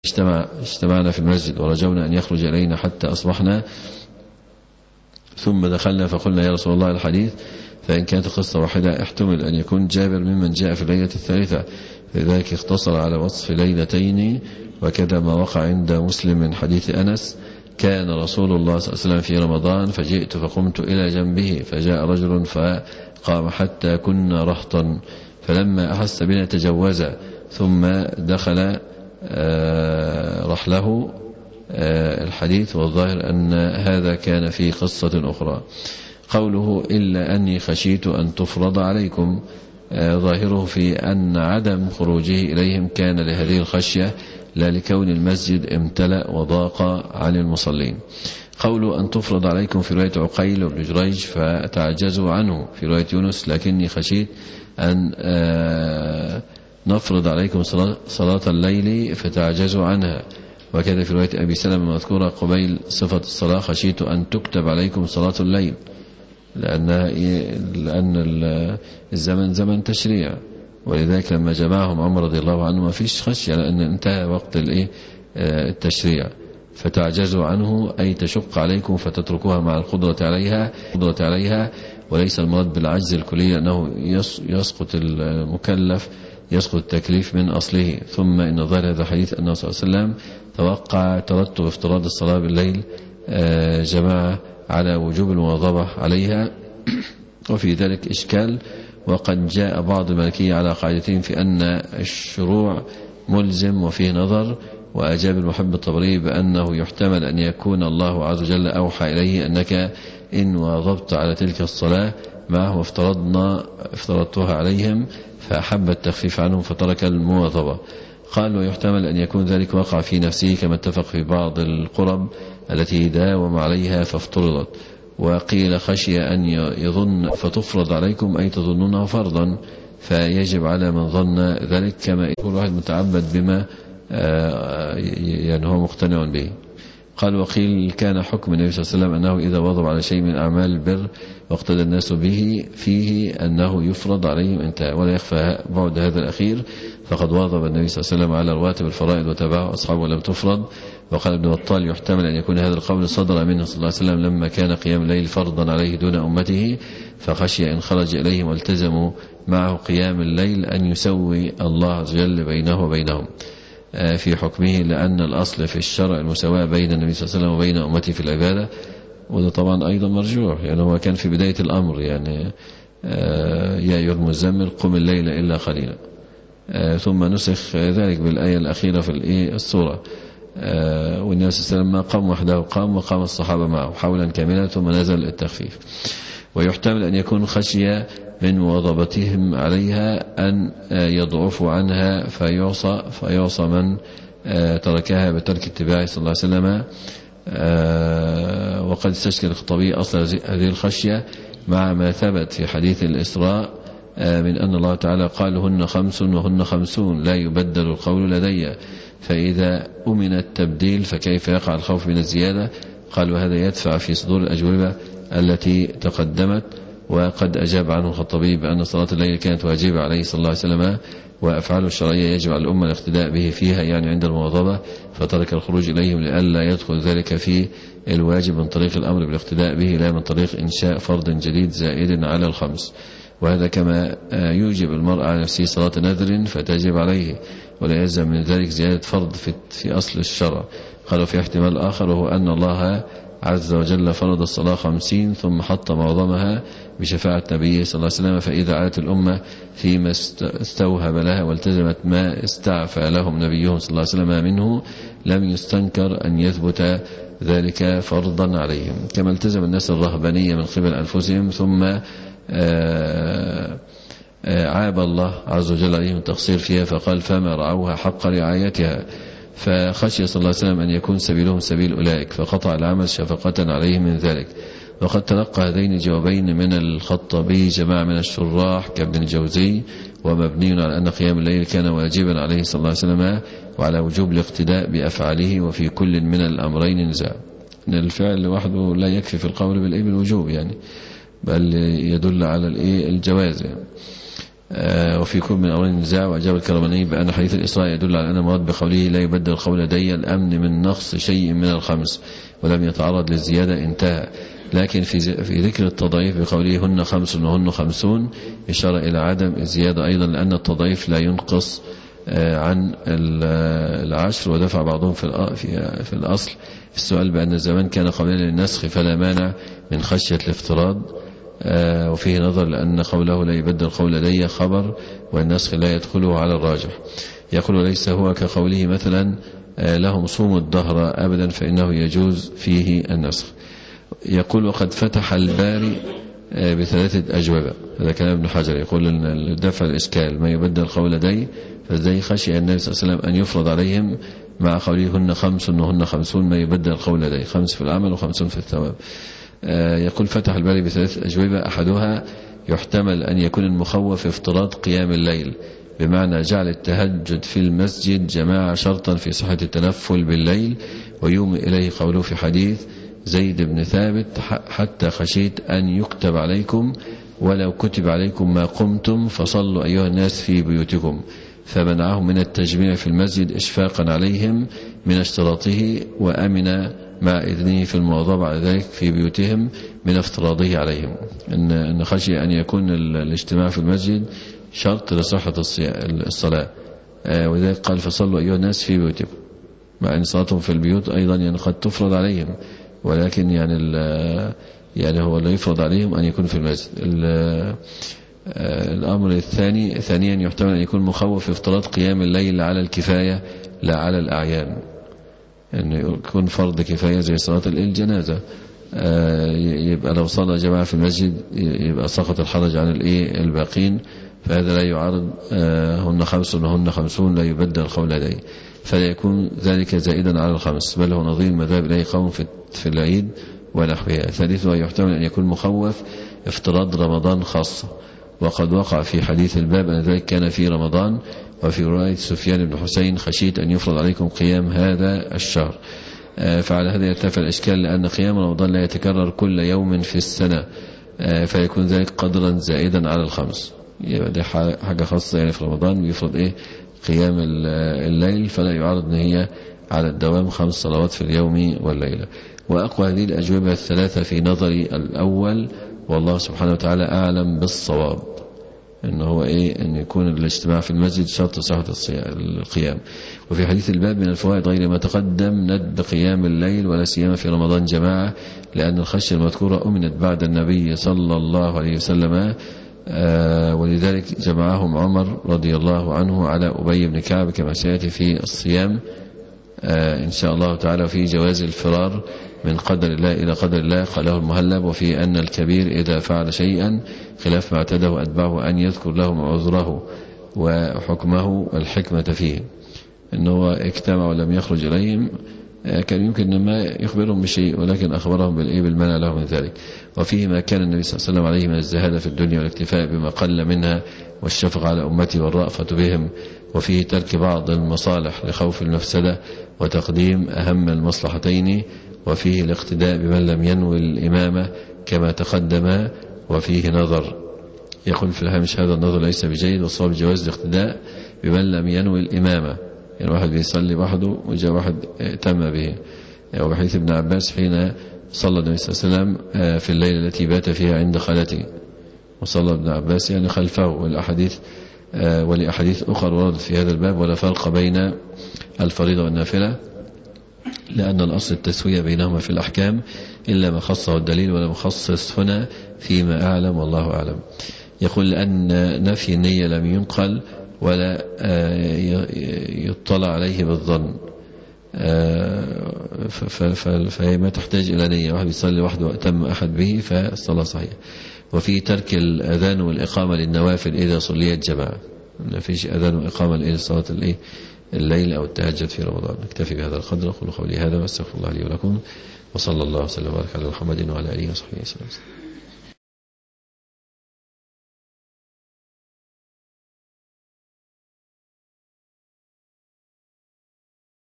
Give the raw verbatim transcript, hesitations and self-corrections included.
اجتمع اجتمعنا في المسجد ورجونا أن يخرج إلينا حتى أصبحنا، ثم دخلنا فقلنا يا رسول الله الحديث، فإن كانت قصة واحدة احتمل أن يكون جابر ممن جاء في الليلة الثالثة، لذلك اختصر على وصف ليلتين، وكذا ما وقع عند مسلم من حديث أنس: كان رسول الله صلى الله عليه وسلم في رمضان فجئت فقمت إلى جنبه فجاء رجل فقام حتى كنا رهطا، فلما أحس بنا تجوز ثم دخل رحله. الحديث والظاهر أن هذا كان في قصة أخرى. قوله إلا أني خشيت أن تفرض عليكم، ظاهره في أن عدم خروجه إليهم كان لهذه الخشية لا لكون المسجد امتلأ وضاق عن المصلين. قوله أن تفرض عليكم في رواية عقيل وابن جريج فتعجزوا عنه، في رواية يونس لكني خشيت أن نفرض عليكم صلاة الليل فتعجزوا عنها، وكذا في رواية أبي سلمة مذكورة قبيل صفة الصلاة: خشيت أن تكتب عليكم صلاة الليل، لأنها لأن الزمن زمن تشريع، ولذلك لما جمعهم عمر رضي الله عنه ما فيش خشية لأن انتهى وقت التشريع، فتعجزوا عنه أي تشق عليكم فتتركوها مع القدرة عليها قدرة عليها وليس المراد بالعجز الكلي أنه يسقط المكلف يسقط التكليف من أصله. ثم إن ظاهر هذا الحديث أنه صلى الله عليه وسلم توقع ترتب افتراض الصلاة بالليل جماعة على وجوب المواظبة عليها، وفي ذلك إشكال، وقد جاء بعض المالكية على قاعدتين في أن الشروع ملزم وفيه نظر. وأجاب المحب الطبري بأنه يحتمل أن يكون الله عز وجل أوحى إليه أنك إن واظبت على تلك الصلاة معه افترضنا افترضتها عليهم فأحب التخفيف عنهم فترك المواظبة. قال ويحتمل أن يكون ذلك وقع في نفسه كما اتفق في بعض القرب التي داوم عليها فافترضت. وقيل خشي أن يظن فتفرض عليكم أي تظنونه فرضا، فيجب على من ظن ذلك كما يكون واحد متعبد بما يعني هو مقتنع به. قال وقيل كان حكم النبي صلى الله عليه وسلم أنه إذا واظب على شيء من أعمال البر واقتدى الناس به فيه أنه يفرض عليهم انتهى. ولا يخفى بعد هذا الأخير، فقد واظب النبي صلى الله عليه وسلم على رواتب الفرائض وتبعه أصحابه ولم تفرض. وقال ابن بطال يحتمل أن يكون هذا القول صدر منه صلى الله عليه وسلم لما كان قيام الليل فرضا عليه دون أمته، فخشي إن خرج إليهم والتزموا معه قيام الليل أن يسوي الله عز وجل بينه وبينهم في حكمه، لأن الأصل في الشرع المساواة بين النبي صلى الله عليه وسلم وبين أمته في العبادة. وده طبعا أيضا مرجوح، يعني هو كان في بداية الأمر يعني يا أيها المزمل قم الليل إلا قليلا، ثم نسخ ذلك بالآية الأخيرة في السورة، والنبي صلى الله عليه وسلم ما قام وحده قام وقام الصحابة معه حولا كاملا ثم نزل التخفيف. ويحتمل أن يكون خشية من مواظبتهم عليها أن يضعفوا عنها فيعصى فيعصى من تركها بترك اتباعه صلى الله عليه وسلم. وقد استشكل الخطبي أصل هذه الخشية مع ما ثبت في حديث الإسراء من أن الله تعالى قال هن خمس وهن خمسون لا يبدل القول لدي، فإذا أمن التبديل فكيف يقع الخوف من الزيادة؟ قال وهذا يدفع في صدور الأجوبة التي تقدمت. وقد أجاب عنه الخطبي بأن صلاة الليل كانت واجبة عليه صلى الله عليه وسلم، وأفعاله الشرعية يجب على الأمة الاقتداء به فيها، يعني عند المواظبة، فترك الخروج إليهم لئلا يدخل ذلك في الواجب من طريق الأمر بالاقتداء به لا من طريق إنشاء فرض جديد زائد على الخمس. وهذا كما يوجب المرء على نفسه صلاة نذر فتجب عليه، ولا يلزم من ذلك زيادة فرض في, في أصل الشرع. قالوا في احتمال آخر وهو أن الله عز وجل فرض الصلاة خمسين ثم حط معظمها بشفاعة نبيه صلى الله عليه وسلم، فإذا عادت الأمة فيما استوهب لها والتزمت ما استعفى لهم نبيهم صلى الله عليه وسلم منه لم يستنكر أن يثبت ذلك فرضا عليهم، كما التزم الناس الرهبانية من قبل أنفسهم ثم عاب الله عز وجل عليهم التقصير فيها فقال فما رعوها حق رعايتها، فخشي صلى الله عليه وسلم أن يكون سبيلهم سبيل أولئك فقطع العمل شفقة عليهم من ذلك. وقد تلقى هذين الجوابين من الخطبي جماعة من الشراح كابن الجوزي، ومبني على أن قيام الليل كان واجبا عليه صلى الله عليه وسلم وعلى وجوب الاقتداء بأفعاله، وفي كل من الأمرين نزاع، أن الفعل لوحده لا يكفي في القول بالوجوب يعني، بل يدل على الجواز يعني. وفي كل من أمرين النزاع. وأجاب الكرماني بأن حديث الإسراء يدل على أن المراد بقوله لا يبدل القول لدي الأمن من نقص شيء من الخمس ولم يتعرض للزيادة انتهى. لكن في في ذكر التضعيف بقوله هن خمس وهن خمسون إشارة إلى عدم الزيادة أيضا، لأن التضعيف لا ينقص عن العشر. ودفع بعضهم في في الأصل السؤال بأن الزمان كان قبلا للنسخ فلا مانع من خشية الافتراض، وفيه نظر لأن قوله لا يبدل القول لدي خبر والنسخ لا يدخله على الراجح. يقول ليس هو كقوله مثلا لهم صوموا الدهر أبدا فإنه يجوز فيه النسخ. يقول وقد فتح الباري بثلاثة أجوبة، هذا كلام ابن حجر. يقول أن دفع الإشكال ما يبدل القول لدي، فازاي خشي النبي صلى الله عليه وسلم أن يفرض عليهم مع قوله هن خمس وهن خمسون ما يبدل القول لدي، خمس في العمل وخمسون في الثواب. يقول فتح الباري بثلاثة أجوبة، أحدها يحتمل أن يكون المخوف افتراض قيام الليل، بمعنى جعل التهجد في المسجد جماعة شرطا في صحة التنفل بالليل، ويومي إليه قوله في حديث زيد بن ثابت حتى خشيت أن يكتب عليكم ولو كتب عليكم ما قمتم فصلوا أيها الناس في بيوتكم، فمنعهم من التجميع في المسجد إشفاقا عليهم من اشتراطه، وأمن مع إذنه في المواظبة على ذلك في بيوتهم من افتراضه عليهم. إن خشي أن يكون الاجتماع في المسجد شرط لصحة الصلاة، وذلك قال فصلوا أيها الناس في بيوتكم، مع أن صلاتهم في البيوت أيضا يعني قد تفرض عليهم، ولكن يعني يعني هو لا يفرض عليهم أن يكون في المسجد. الأمر الثاني ثانيا يحتمل أن يكون مخوف افتراض قيام الليل على الكفاية لا على الأعيان، أن يعني يكون فرض كفاية زي صلاة الجنازة، يبقى لو صلى جماعة في المسجد يبقى سقط الحرج عن الباقين، فهذا لا يعارض هن خمس وهن خمسون لا يبدل القول لديه، فلا يكون ذلك زائدا على الخمس، بل هو نظير مذهب إليه قوم في العيد ونحوها. ثالثا يحتمل أن يكون مخوف افتراض رمضان خاصة، وقد وقع في حديث الباب أن ذلك كان في رمضان، وفي رواية سفيان بن حسين خشيت أن يفرض عليكم قيام هذا الشهر. فعلى هذا يرتفع الإشكال، لأن قيام رمضان لا يتكرر كل يوم في السنة، فيكون ذلك قدرا زائدا على الخمس، يبقى دي حاجة خاصة يعني في رمضان بيفرض إيه قيام الليل، فلا يعارض أن هي على الدوام خمس صلوات في اليوم والليلة. وأقوى هذه الأجوبة الثلاثة في نظري الأول، والله سبحانه وتعالى أعلم بالصواب، إنه هو إيه أن يكون الاجتماع في المسجد شرط صحة القيام. وفي حديث الباب من الفوائد غير ما تقدم ندب قيام الليل ولا سيما في رمضان جماعة، لأن الخشية المذكورة أمنت بعد النبي صلى الله عليه وسلم، آه ولذلك جمعهم عمر رضي الله عنه على أبي بن كعب كما سيأتي في الصيام آه إن شاء الله تعالى، في جواز الفرار من قدر الله إلى قدر الله قاله المهلب، وفي أن الكبير إذا فعل شيئا خلاف ما اعتده أتبعه أن يذكر لهم عذره وحكمه والحكمة فيه، إنه اجتمع ولم يخرج إليهم كان يمكن أن ما يخبرهم بشيء، ولكن أخبرهم بالإيه بالمنع لهم من ذلك. وفيه ما كان النبي صلى الله عليه وسلم عليه من الزهادة في الدنيا والاكتفاء بما قل منها والشفقة على أمتي والرأفة بهم، وفيه ترك بعض المصالح لخوف المفسدة وتقديم أهم المصلحتين، وفيه الاقتداء بمن لم ينوي الإمامة كما تقدم، وفيه نظر. يقول في الهامش هذا النظر ليس بجيد، والصواب جواز الاقتداء بمن لم ينوي الإمامة، يعني واحد بيصلي وحده وجاء واحد تم به، وبحيث ابن عباس حين صلى النبي صلى الله عليه وسلم في الليلة التي بات فيها عند خالته، وصلى ابن عباس يعني خلفه. والأحاديث ولأحاديث أخرى وردت في هذا الباب، ولا فرق بين الفريضة والنافلة، لأن الأصل التسوية بينهما في الأحكام إلا ما خصه الدليل، ولا مخصص هنا فيما أعلم والله أعلم. يقول لأن نفي النية لم ينقل ولا يطلع عليه بالظن، فهي ما تحتاج إلى نية، واحد يصلي وحده وأتم أحد به فالصلاة صحيحة. وفي ترك الأذان والإقامة للنوافل إذا صليت جماعة، ما فيش أذان وإقامة إلى صلاة الليل أو التهجد في رمضان. نكتفي بهذا القدر، أقول قولي هذا واستغفر الله لي ولكم، وصلى الله وسلم وبارك على محمد وعلى آله وصحبه وسلم.